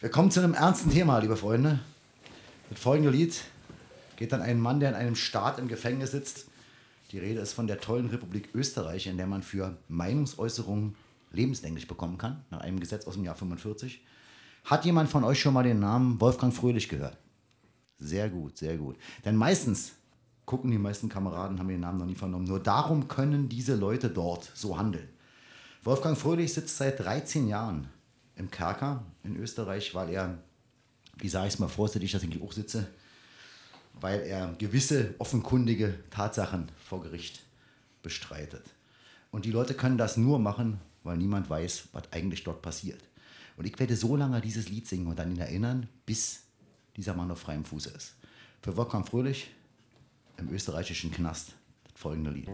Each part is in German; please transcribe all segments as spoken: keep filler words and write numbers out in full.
Wir kommen zu einem ernsten Thema, liebe Freunde. Das folgende Lied geht an einen Mann, der in einem Staat im Gefängnis sitzt. Die Rede ist von der tollen Republik Österreich, in der man für Meinungsäußerungen lebenslänglich bekommen kann, nach einem Gesetz aus dem Jahr fünfundvierzig. Hat jemand von euch schon mal den Namen Wolfgang Fröhlich gehört? Sehr gut, sehr gut. Denn meistens gucken die meisten Kameraden, haben den Namen noch nie vernommen. Nur darum können diese Leute dort so handeln. Wolfgang Fröhlich sitzt seit dreizehn Jahren im Kerker in Österreich, weil er, wie sage ich es mal vorsichtig, dass ich auch sitze, weil er gewisse offenkundige Tatsachen vor Gericht bestreitet. Und die Leute können das nur machen, weil niemand weiß, was eigentlich dort passiert. Und ich werde so lange dieses Lied singen und an ihn erinnern, bis dieser Mann auf freiem Fuße ist. Für Wolfgang Fröhlich im österreichischen Knast das folgende Lied.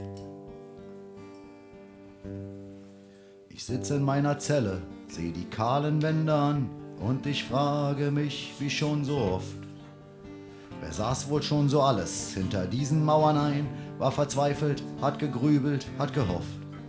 Ich sitze in meiner Zelle, sehe die kahlen Wände an und ich frage mich, wie schon so oft, wer saß wohl schon so alles hinter diesen Mauern ein, war verzweifelt, hat gegrübelt, hat gehofft.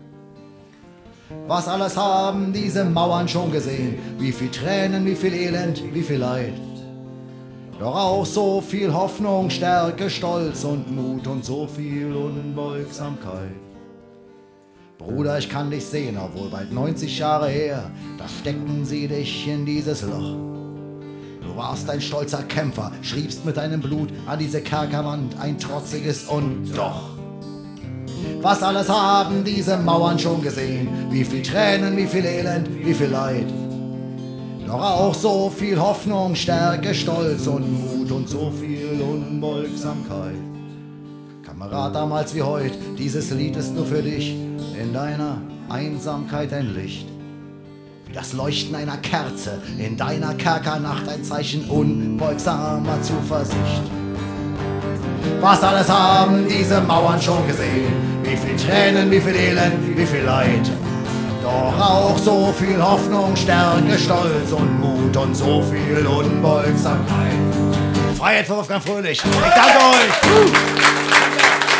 Was alles haben diese Mauern schon gesehen, wie viel Tränen, wie viel Elend, wie viel Leid. Doch auch so viel Hoffnung, Stärke, Stolz und Mut und so viel Unbeugsamkeit. Bruder, ich kann dich sehen, obwohl bald neunzig Jahre her, da steckten sie dich in dieses Loch. Du warst ein stolzer Kämpfer, schriebst mit deinem Blut an diese Kerkerwand ein trotziges und doch. Was alles haben diese Mauern schon gesehen, wie viel Tränen, wie viel Elend, wie viel Leid. Doch auch so viel Hoffnung, Stärke, Stolz und Mut und so viel Unbeugsamkeit. Kamerad, damals wie heute, dieses Lied ist nur für dich, in deiner Einsamkeit ein Licht. Wie das Leuchten einer Kerze, in deiner Kerkernacht ein Zeichen unbeugsamer Zuversicht. Was alles haben diese Mauern schon gesehen, wie viel Tränen, wie viel Elend, wie viel Leid. Doch auch so viel Hoffnung, Stärke, Stolz und Mut und so viel Unbeugsamkeit. Freiheit für Wolfgang Fröhlich. Ich danke euch.